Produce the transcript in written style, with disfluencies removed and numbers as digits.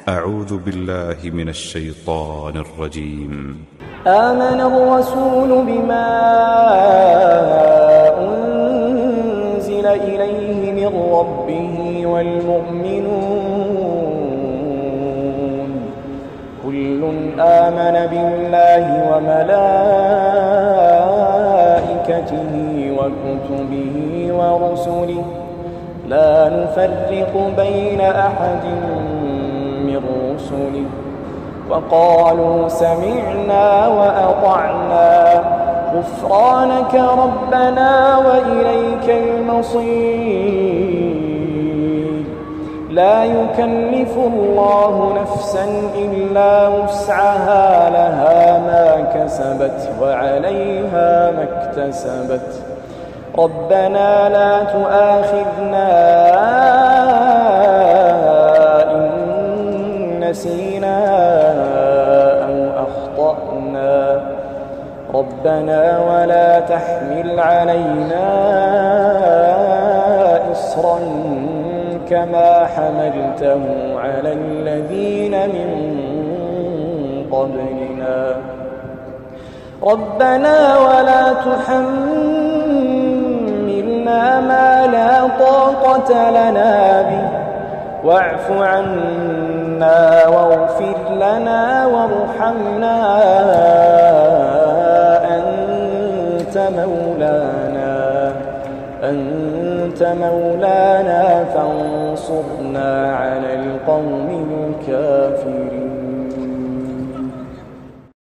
أعوذ بالله من الشيطان الرجيم. آمن الرسول بما أنزل إليه من ربه والمؤمنون كل آمن بالله وملائكته وكتبه ورسله لا نفرق بين أحد من رسله وقالوا سمعنا وأطعنا غفرانك ربنا وإليك المصير لا يكلف الله نفسا إلا وسعها لها ما كسبت وعليها ما اكتسبت ربنا لا تؤاخذنا إن نسينا أو أخطأنا ربنا ولا تحمل علينا إصرا كما حملته على الذين من قبلنا ربنا ولا تحملنا ما لا طاقة لنا به واعف عنا واغفر لنا وارحمنا أنت مولانا فانصرنا على القوم الكافرين.